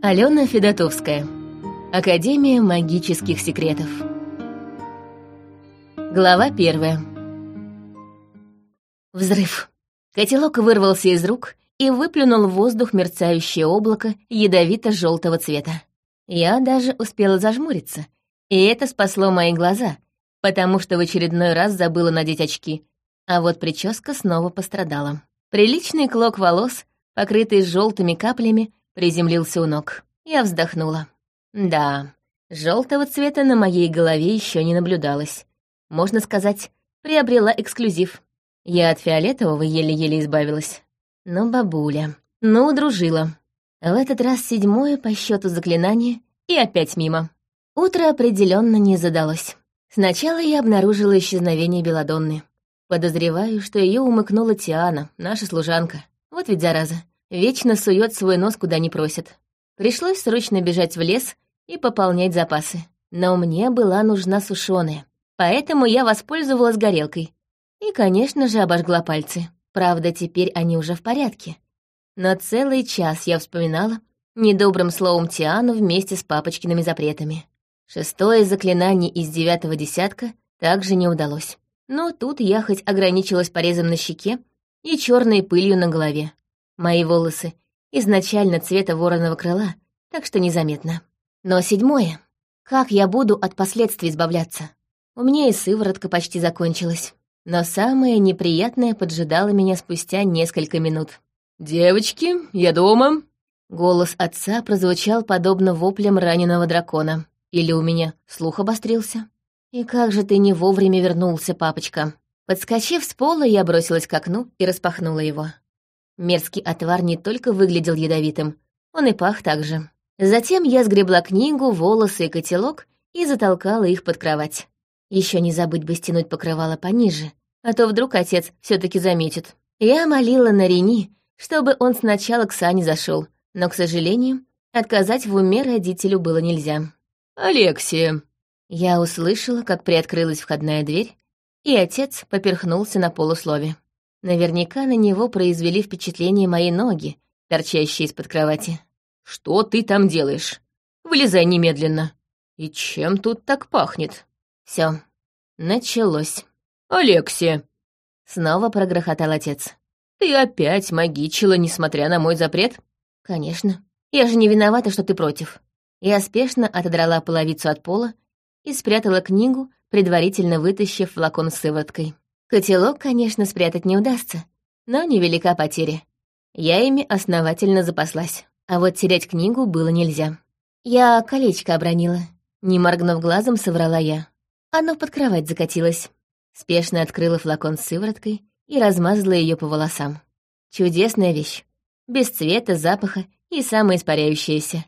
Алена Федотовская. Академия магических секретов. Глава 1. Взрыв. Котелок вырвался из рук и выплюнул в воздух мерцающее облако ядовито-желтого цвета. Я даже успела зажмуриться, и это спасло мои глаза, потому что в очередной раз забыла надеть очки, а вот прическа снова пострадала. Приличный клок волос, покрытый желтыми каплями, приземлился у ног. Я вздохнула. Да, желтого цвета на моей голове еще не наблюдалось. Можно сказать, приобрела эксклюзив. Я от фиолетового еле-еле избавилась. Но бабуля, удружила. В этот раз 7-е по счету заклинание, и опять мимо. Утро определенно не задалось. Сначала я обнаружила исчезновение Беладонны. Подозреваю, что ее умыкнула Тиана, наша служанка. Вот ведь зараза. Вечно сует свой нос, куда не просят. Пришлось срочно бежать в лес и пополнять запасы. Но мне была нужна сушеная, поэтому я воспользовалась горелкой. И, конечно же, обожгла пальцы. Правда, теперь они уже в порядке. Но целый час я вспоминала недобрым словом Тиану вместе с папочкиными запретами. 6-е заклинание из 9-го десятка также не удалось. Но тут я хоть ограничилась порезом на щеке и черной пылью на голове. Мои волосы изначально цвета вороного крыла, так что незаметно. Но 7-е. Как я буду от последствий избавляться? У меня и сыворотка почти закончилась. Но самое неприятное поджидало меня спустя несколько минут. «Девочки, я дома!» Голос отца прозвучал подобно воплям раненого дракона. Или у меня слух обострился? «И как же ты не вовремя вернулся, папочка?» Подскочив с пола, я бросилась к окну и распахнула его. Мерзкий отвар не только выглядел ядовитым, он и пах так же. Затем я сгребла книгу, волосы и котелок и затолкала их под кровать. Еще не забыть бы стянуть покрывало пониже, а то вдруг отец все-таки заметит. Я молила на Рени, чтобы он сначала к Сане зашел, но, к сожалению, отказать в уме родителю было нельзя. «Алексия!» Я услышала, как приоткрылась входная дверь, и отец поперхнулся на полуслове. Наверняка на него произвели впечатление мои ноги, торчащие из-под кровати. «Что ты там делаешь? Вылезай немедленно. И чем тут так пахнет?» Все, началось. «Алексия!» Снова прогрохотал отец. «Ты опять магичила, несмотря на мой запрет?» «Конечно. Я же не виновата, что ты против». Я спешно отодрала половицу от пола и спрятала книгу, предварительно вытащив флакон с сывороткой. Котелок, конечно, спрятать не удастся, но невелика потеря. Я ими основательно запаслась. А вот терять книгу было нельзя. Я колечко обронила. Не моргнув глазом, соврала я. Оно под кровать закатилось. Спешно открыла флакон с сывороткой и размазала ее по волосам. Чудесная вещь. Без цвета, запаха и самоиспаряющаяся.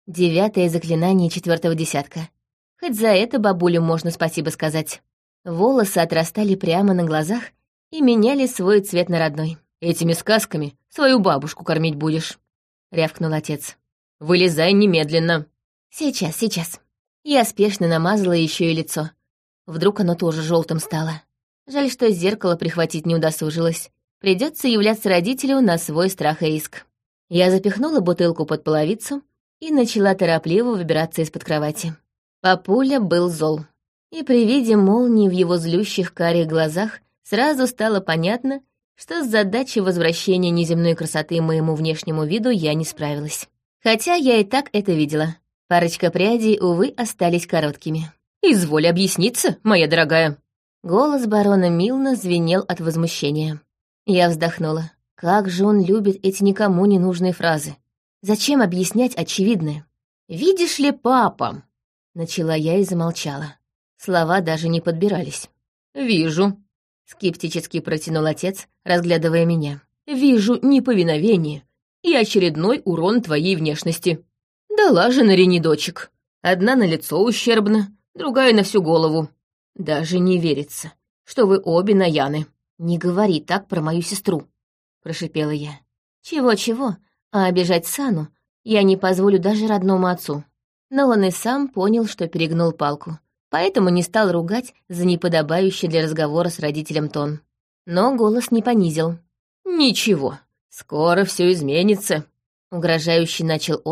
9-е заклинание 4-го десятка. Хоть за это бабулю можно спасибо сказать. Волосы отрастали прямо на глазах и меняли свой цвет на родной. «Этими сказками свою бабушку кормить будешь», — рявкнул отец. «Вылезай немедленно». Сейчас. Я спешно намазала еще и лицо. Вдруг оно тоже желтым стало. Жаль, что зеркало прихватить не удосужилась. Придется являться родителю на свой страх и риск. Я запихнула бутылку под половицу и начала торопливо выбираться из-под кровати. Папуля был зол. И при виде молнии в его злющих карих глазах сразу стало понятно, что с задачей возвращения неземной красоты моему внешнему виду я не справилась. Хотя я и так это видела. Парочка прядей, увы, остались короткими. «Изволь объясниться, моя дорогая!» Голос барона Милна звенел от возмущения. Я вздохнула. Как же он любит эти никому не нужные фразы. Зачем объяснять очевидное? «Видишь ли, папа?» Начала я и замолчала. Слова даже не подбирались. «Вижу», — скептически протянул отец, разглядывая меня. «Вижу неповиновение и очередной урон твоей внешности. Дала же на Рени дочек. Одна на лицо ущербна, другая на всю голову. Даже не верится, что вы обе Наяны». «Не говори так про мою сестру», — прошипела я. «Чего-чего, а обижать Сану я не позволю даже родному отцу». Но он и сам понял, что перегнул палку, поэтому не стал ругать за неподобающий для разговора с родителем тон. Но голос не понизил. «Ничего, скоро все изменится», — угрожающе начал он,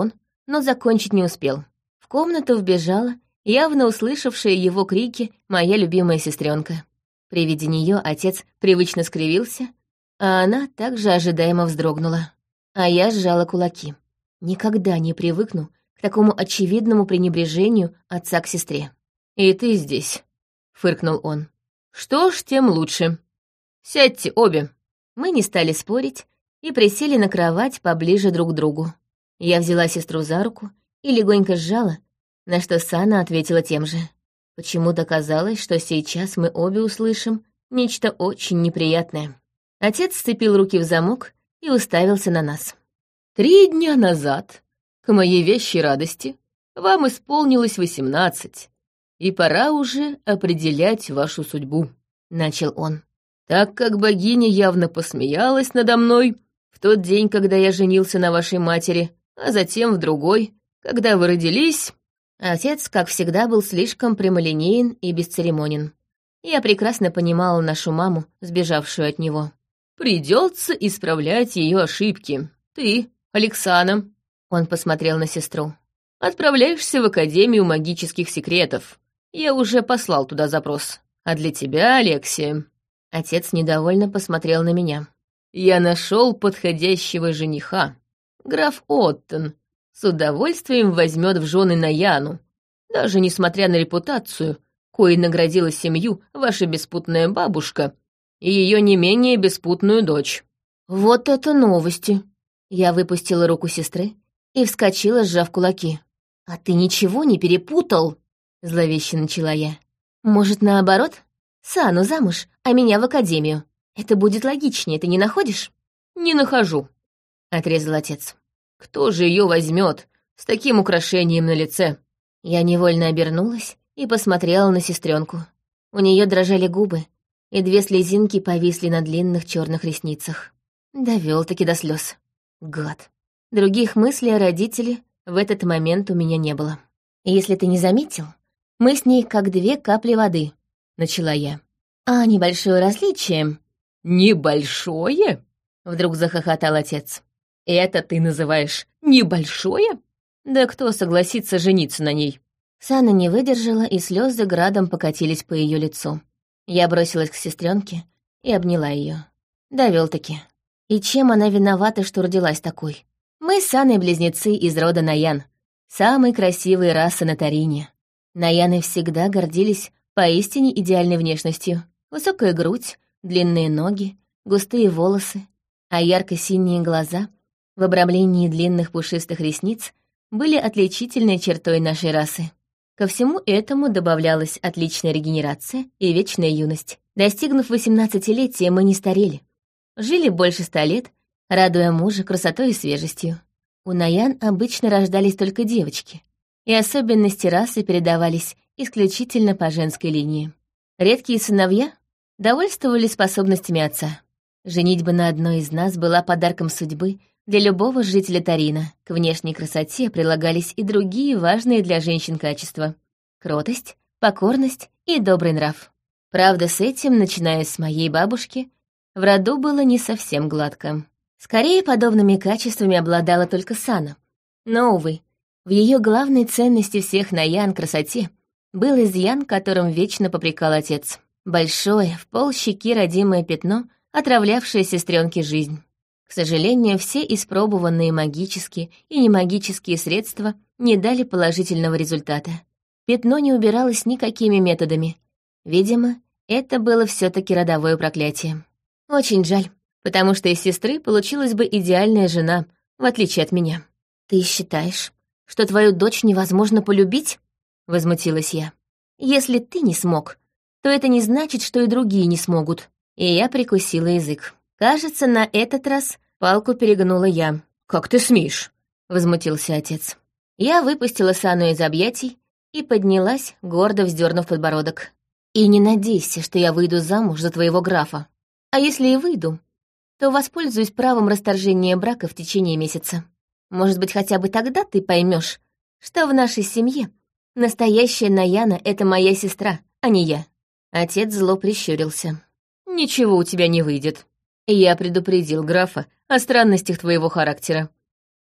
но закончить не успел. В комнату вбежала, явно услышавшая его крики, моя любимая сестренка. При виде нее отец привычно скривился, а она также ожидаемо вздрогнула. А я сжала кулаки. Никогда не привыкну к такому очевидному пренебрежению отца к сестре. «И ты здесь», — фыркнул он. «Что ж, тем лучше. Сядьте обе». Мы не стали спорить и присели на кровать поближе друг к другу. Я взяла сестру за руку и легонько сжала, на что Сана ответила тем же. Почему-то казалось, что сейчас мы обе услышим нечто очень неприятное. Отец сцепил руки в замок и уставился на нас. 3 дня назад, к моей вящей радости, вам исполнилось 18, и пора уже определять вашу судьбу», — начал он. «Так как богиня явно посмеялась надо мной в тот день, когда я женился на вашей матери, а затем в другой, когда вы родились...» Отец, как всегда, был слишком прямолинеен и бесцеремонен. Я прекрасно понимала нашу маму, сбежавшую от него. «Придется исправлять ее ошибки. Ты, Александра...» Он посмотрел на сестру. «Отправляешься в Академию магических секретов. Я уже послал туда запрос. А для тебя, Алексия...» Отец недовольно посмотрел на меня. «Я нашел подходящего жениха. Граф Оттон с удовольствием возьмет в жены Наяну, даже несмотря на репутацию, коей наградила семью ваша беспутная бабушка и ее не менее беспутную дочь». «Вот это новости!» Я выпустила руку сестры и вскочила, сжав кулаки. «А ты ничего не перепутал?» — зловеще начала я. «Может, наоборот? Сану замуж, а меня в академию. Это будет логичнее, ты не находишь?» «Не нахожу», — отрезал отец. «Кто же ее возьмет с таким украшением на лице?» Я невольно обернулась и посмотрела на сестренку. У нее дрожали губы, и 2 слезинки повисли на длинных черных ресницах. Довел-таки до слез. Гад. Других мыслей о родителе в этот момент у меня не было. «Если ты не заметил, мы с ней как 2 капли воды», — начала я. «А небольшое различие...» «Небольшое?» — вдруг захохотал отец. «Это ты называешь небольшое? Да кто согласится жениться на ней?» Сана не выдержала, и слезы градом покатились по ее лицу. Я бросилась к сестренке и обняла ее. Довел-таки. И чем она виновата, что родилась такой? Мы с Саной близнецы из рода Наян, самой красивой расы на Тарине. Наяны всегда гордились поистине идеальной внешностью. Высокая грудь, длинные ноги, густые волосы, а ярко-синие глаза в обрамлении длинных пушистых ресниц были отличительной чертой нашей расы. Ко всему этому добавлялась отличная регенерация и вечная юность. Достигнув 18-летия, мы не старели. Жили больше 100 лет, радуя мужа красотой и свежестью. У Наян обычно рождались только девочки, и особенности расы передавались исключительно по женской линии. Редкие сыновья довольствовались способностями отца. Женитьба на одной из нас была подарком судьбы для любого жителя Тарина. К внешней красоте прилагались и другие важные для женщин качества — кротость, покорность и добрый нрав. Правда, с этим, начиная с моей бабушки, в роду было не совсем гладко. Скорее, подобными качествами обладала только Сана. Но, увы, в ее главной ценности всех Наян красоте был изъян, которым вечно попрекал отец. Большое, в полщеки родимое пятно, отравлявшее сестренке жизнь. К сожалению, все испробованные магические и немагические средства не дали положительного результата. Пятно не убиралось никакими методами. Видимо, это было все-таки родовое проклятие. Очень жаль, потому что из сестры получилась бы идеальная жена, в отличие от меня. «Ты считаешь, что твою дочь невозможно полюбить?» — возмутилась я. «Если ты не смог, то это не значит, что и другие не смогут». И я прикусила язык. Кажется, на этот раз палку перегнула я. «Как ты смеешь?» — возмутился отец. Я выпустила Сану из объятий и поднялась, гордо вздернув подбородок. «И не надейся, что я выйду замуж за твоего графа. А если и выйду, то воспользуюсь правом расторжения брака в течение месяца. Может быть, хотя бы тогда ты поймешь, что в нашей семье настоящая Наяна — это моя сестра, а не я». Отец зло прищурился. «Ничего у тебя не выйдет. Я предупредил графа о странностях твоего характера.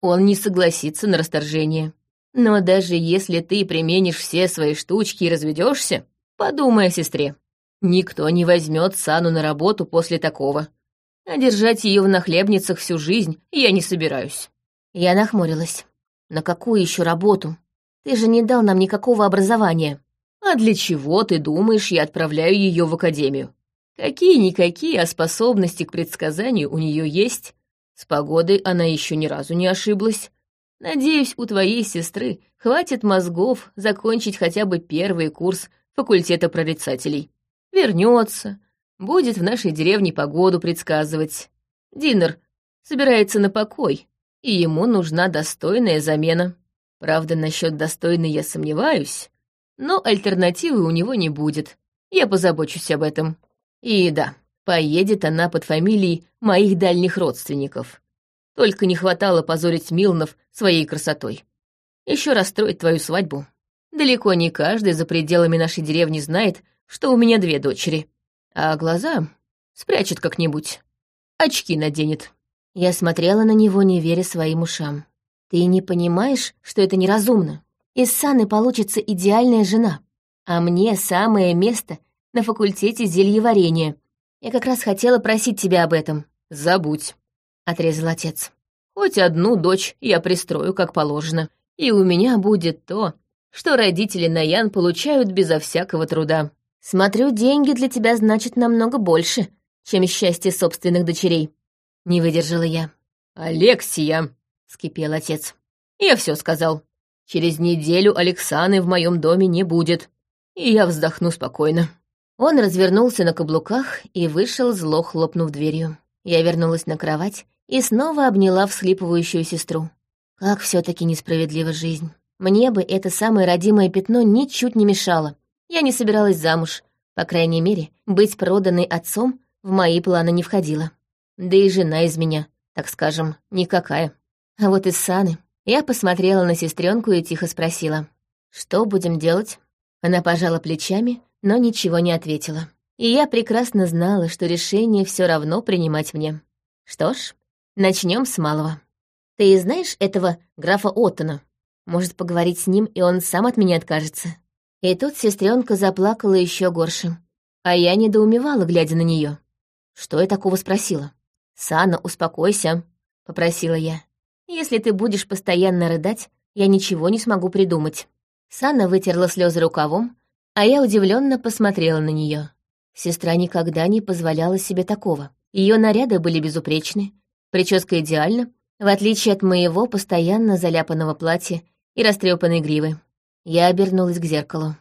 он не согласится на расторжение. Но даже если ты применишь все свои штучки и разведешься, подумай о сестре. Никто не возьмет Сану на работу после такого. А держать ее в нахлебницах всю жизнь я не собираюсь». Я нахмурилась. «На какую еще работу? Ты же не дал нам никакого образования». «А для чего, ты думаешь, я отправляю ее в академию? Какие-никакие, а способности к предсказанию у нее есть. С погодой она еще ни разу не ошиблась. Надеюсь, у твоей сестры хватит мозгов закончить хотя бы первый курс факультета прорицателей. Вернется, будет в нашей деревне погоду предсказывать. Динер собирается на покой, и ему нужна достойная замена. Правда, насчет достойной я сомневаюсь, но альтернативы у него не будет. Я позабочусь об этом. И да, поедет она под фамилией моих дальних родственников. Только не хватало позорить Милнов своей красотой. Еще расстроить твою свадьбу. Далеко не каждый за пределами нашей деревни знает, что у меня 2 дочери. А глаза спрячет как-нибудь. Очки наденет». Я смотрела на него, не веря своим ушам. «Ты не понимаешь, что это неразумно? Из Саны получится идеальная жена. А мне самое место на факультете зельеварения. Я как раз хотела просить тебя об этом». «Забудь», — отрезал отец. «Хоть одну дочь я пристрою, как положено, и у меня будет то, что родители Наян получают безо всякого труда». «Смотрю, деньги для тебя значат намного больше, чем счастье собственных дочерей», — не выдержала я. «Алексия», — вскипел отец, — «я все сказал. Через неделю Алексаны в моем доме не будет, и я вздохну спокойно». Он развернулся на каблуках и вышел, зло хлопнув дверью. Я вернулась на кровать и снова обняла всхлипывающую сестру. Как все таки несправедлива жизнь. Мне бы это самое родимое пятно ничуть не мешало. Я не собиралась замуж. По крайней мере, быть проданной отцом в мои планы не входило. Да и жена из меня, так скажем, никакая. А вот из Саны я посмотрела на сестренку и тихо спросила: «Что будем делать?» Она пожала плечами, но ничего не ответила. И я прекрасно знала, что решение все равно принимать мне. Что ж, начнем с малого. «Ты знаешь этого графа Оттона? Может, поговорить с ним, и он сам от меня откажется?» И тут сестренка заплакала еще горше. А я недоумевала, глядя на нее. Что я такого спросила? «Сана, успокойся», — попросила я. «Если ты будешь постоянно рыдать, я ничего не смогу придумать». Сана вытерла слезы рукавом, а я удивленно посмотрела на нее. Сестра никогда не позволяла себе такого. Ее наряды были безупречны, прическа идеальна, в отличие от моего постоянно заляпанного платья и растрепанной гривы. Я обернулась к зеркалу.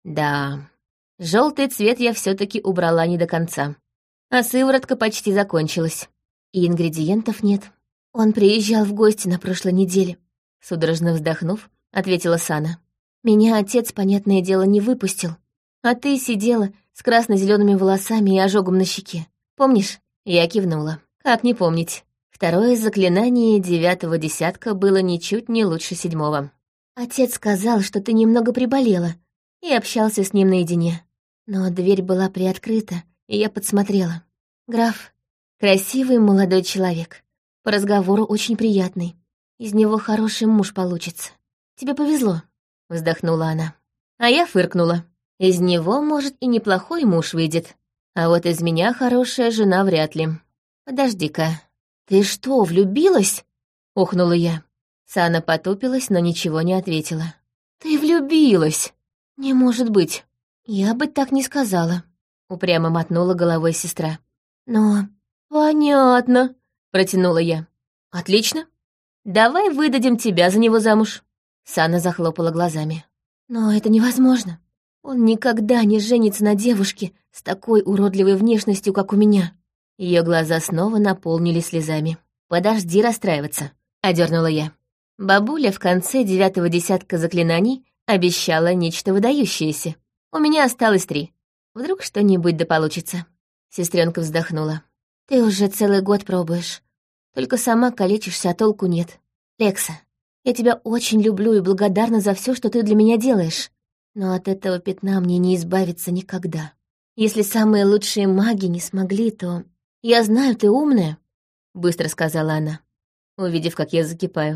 Да, желтый цвет я все-таки убрала не до конца. А сыворотка почти закончилась. И ингредиентов нет. Он приезжал в гости на прошлой неделе. Судорожно вздохнув, ответила Сана. Меня отец, понятное дело, не выпустил. А ты сидела с красно-зелеными волосами и ожогом на щеке. Помнишь? Я кивнула. Как не помнить? Второе заклинание 9-го десятка было ничуть не лучше 7-го. Отец сказал, что ты немного приболела, и общался с ним наедине. Но дверь была приоткрыта, и я подсмотрела. Граф — красивый молодой человек. По разговору очень приятный. Из него хороший муж получится. Тебе повезло, — вздохнула она. А я фыркнула. Из него, может, и неплохой муж выйдет. А вот из меня хорошая жена вряд ли. Подожди-ка. Ты что, влюбилась? — охнула я. Сана потупилась, но ничего не ответила. «Ты влюбилась!» «Не может быть. Я бы так не сказала», — упрямо мотнула головой сестра. «Но...» «Понятно», — протянула я. «Отлично. Давай выдадим тебя за него замуж». Сана захлопала глазами. «Но это невозможно. Он никогда не женится на девушке с такой уродливой внешностью, как у меня». Ее глаза снова наполнились слезами. «Подожди расстраиваться», — одернула я. Бабуля в конце 9-го десятка заклинаний обещала нечто выдающееся. У меня осталось 3. Вдруг что-нибудь да получится. Сестренка вздохнула. Ты уже целый год пробуешь. Только сама калечишься, а толку нет. Лекса, я тебя очень люблю и благодарна за все, что ты для меня делаешь. Но от этого пятна мне не избавиться никогда. Если самые лучшие маги не смогли, то... Я знаю, ты умная, — быстро сказала она, увидев, как я закипаю.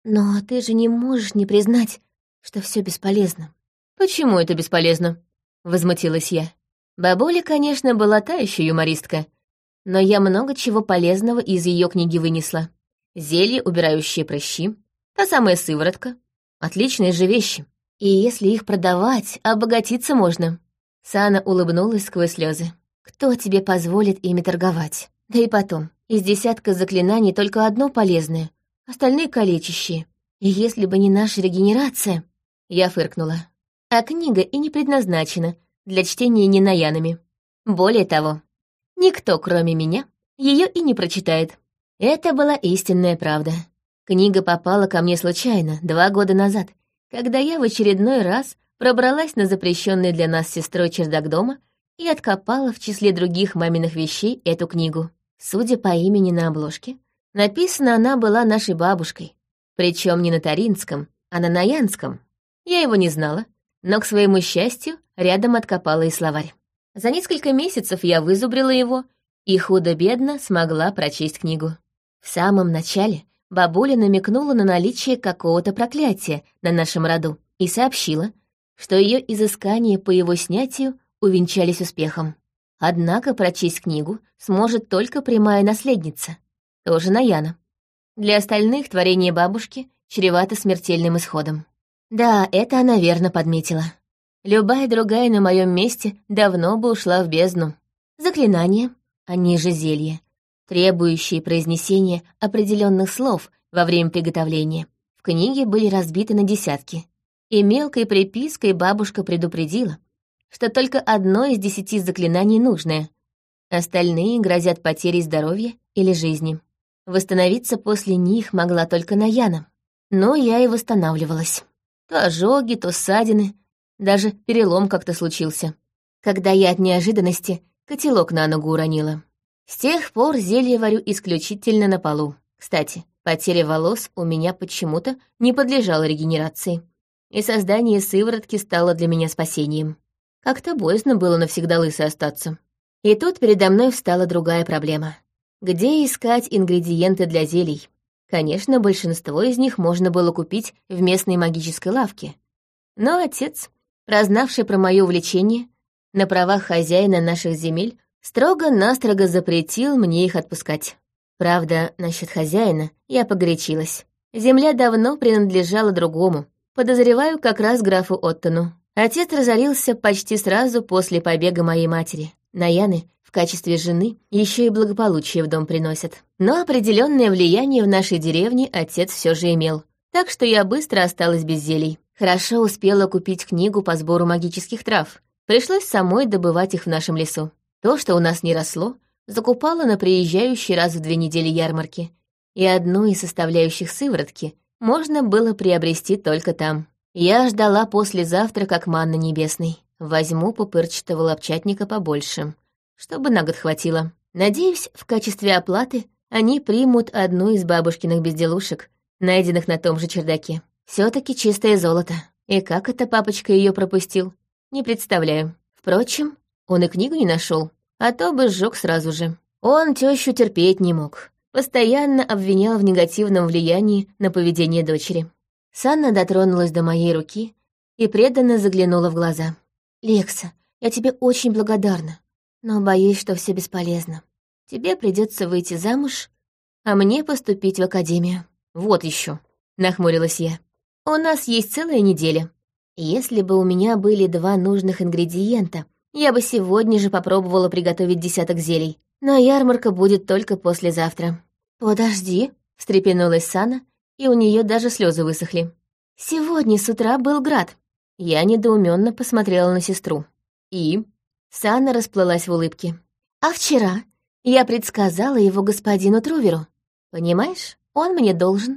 Но ты же не можешь не признать, что все бесполезно. Почему это бесполезно? Возмутилась я. Бабуля, конечно, была та еще юмористка, но я много чего полезного из ее книги вынесла. Зелье, убирающие прыщи, та самая сыворотка. Отличные же вещи. И если их продавать, обогатиться можно. Сана улыбнулась сквозь слезы. Кто тебе позволит ими торговать? Да и потом, из десятка заклинаний только одно полезное, остальные калечащие. И если бы не наша регенерация... Я фыркнула. А книга и не предназначена для чтения ненаянами. Более того, никто, кроме меня, ее и не прочитает. Это была истинная правда. Книга попала ко мне случайно 2 года назад, когда я в очередной раз пробралась на запрещенный для нас с сестрой чердак дома и откопала в числе других маминых вещей эту книгу. Судя по имени на обложке, написана она была нашей бабушкой, причем не на таринском, а на наянском. Я его не знала, но, к своему счастью, рядом откопала и словарь. За несколько месяцев я вызубрила его и худо-бедно смогла прочесть книгу. В самом начале бабуля намекнула на наличие какого-то проклятия на нашем роду и сообщила, что ее изыскания по его снятию увенчались успехом. Однако прочесть книгу сможет только прямая наследница, тоже Наяна. Для остальных творение бабушки чревато смертельным исходом. Да, это она верно подметила. Любая другая на моем месте давно бы ушла в бездну. Заклинания, они же зелья, требующие произнесения определенных слов во время приготовления, в книге были разбиты на десятки. И мелкой припиской бабушка предупредила, что только одно из 10 заклинаний нужное. Остальные грозят потерей здоровья или жизни. Восстановиться после них могла только Наяна. Но я и восстанавливалась. То ожоги, то ссадины, даже перелом как-то случился, когда я от неожиданности котелок на ногу уронила. С тех пор зелье варю исключительно на полу. Кстати, потеря волос у меня почему-то не подлежала регенерации, и создание сыворотки стало для меня спасением. Как-то боязно было навсегда лысой остаться. И тут передо мной встала другая проблема. Где искать ингредиенты для зелий? Конечно, большинство из них можно было купить в местной магической лавке. Но отец, прознавший про моё увлечение, на правах хозяина наших земель, строго-настрого запретил мне их отпускать. Правда, насчет хозяина я погорячилась. Земля давно принадлежала другому, подозреваю, как раз графу Оттону. Отец разорился почти сразу после побега моей матери. Наяны в качестве жены еще и благополучие в дом приносят. Но определенное влияние в нашей деревне отец все же имел, так что я быстро осталась без зелий. Хорошо успела купить книгу по сбору магических трав. Пришлось самой добывать их в нашем лесу. То, что у нас не росло, закупала на приезжающей раз в 2 недели ярмарки, и одну из составляющих сыворотки можно было приобрести только там. Я ждала послезавтра как манна небесной. Возьму пупырчатого лапчатника побольше, чтобы на год хватило. Надеюсь, в качестве оплаты они примут одну из бабушкиных безделушек, найденных на том же чердаке. Все-таки чистое золото. И как это папочка ее пропустил, не представляю. Впрочем, он и книгу не нашел, а то бы сжег сразу же. Он тещу терпеть не мог. Постоянно обвинял в негативном влиянии на поведение дочери. Санна дотронулась до моей руки и преданно заглянула в глаза. «Лекса, я тебе очень благодарна, но боюсь, что все бесполезно. Тебе придется выйти замуж, а мне поступить в академию». «Вот еще», — нахмурилась я. «У нас есть целая неделя. Если бы у меня были 2 нужных ингредиента, я бы сегодня же попробовала приготовить 10 зелий. Но ярмарка будет только послезавтра». «Подожди», — встрепенулась Сана, и у нее даже слезы высохли. «Сегодня с утра был град». Я недоуменно посмотрела на сестру. И Сана расплылась в улыбке. «А вчера я предсказала его господину Труверу. Понимаешь, он мне должен».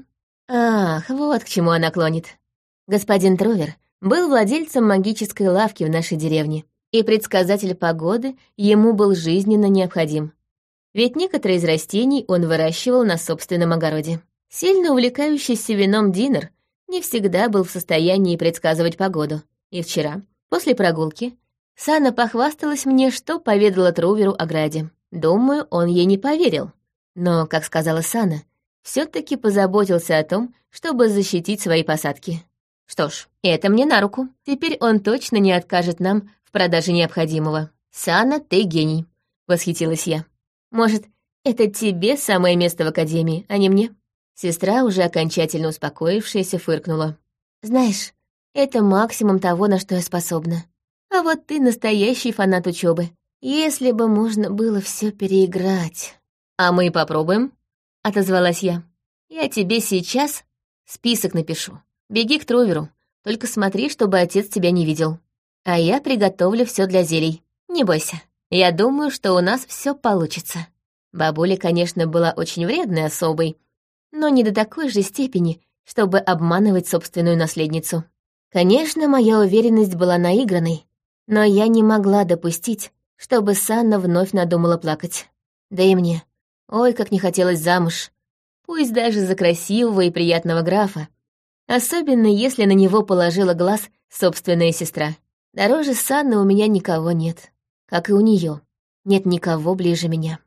Ах, вот к чему она клонит. Господин Трувер был владельцем магической лавки в нашей деревне, и предсказатель погоды ему был жизненно необходим. Ведь некоторые из растений он выращивал на собственном огороде. Сильно увлекающийся вином Динер не всегда был в состоянии предсказывать погоду. И вчера, после прогулки, Сана похвасталась мне, что поведала Труверу о граде. Думаю, он ей не поверил. Но, как сказала Сана, все-таки позаботился о том, чтобы защитить свои посадки. Что ж, это мне на руку. Теперь он точно не откажет нам в продаже необходимого. «Сана, ты гений», — восхитилась я. «Может, это тебе самое место в академии, а не мне?» Сестра, уже окончательно успокоившаяся, фыркнула. «Знаешь, это максимум того, на что я способна. А вот ты настоящий фанат учебы. Если бы можно было все переиграть...» «А мы попробуем», — отозвалась я. «Я тебе сейчас список напишу. Беги к Троверу, только смотри, чтобы отец тебя не видел. А я приготовлю все для зелий. Не бойся, я думаю, что у нас все получится». Бабуля, конечно, была очень вредной особой, но не до такой же степени, чтобы обманывать собственную наследницу. Конечно, моя уверенность была наигранной, но я не могла допустить, чтобы Санна вновь надумала плакать. Да и мне. Ой, как не хотелось замуж. Пусть даже за красивого и приятного графа. Особенно, если на него положила глаз собственная сестра. Дороже Санны у меня никого нет. Как и у нее нет никого ближе меня.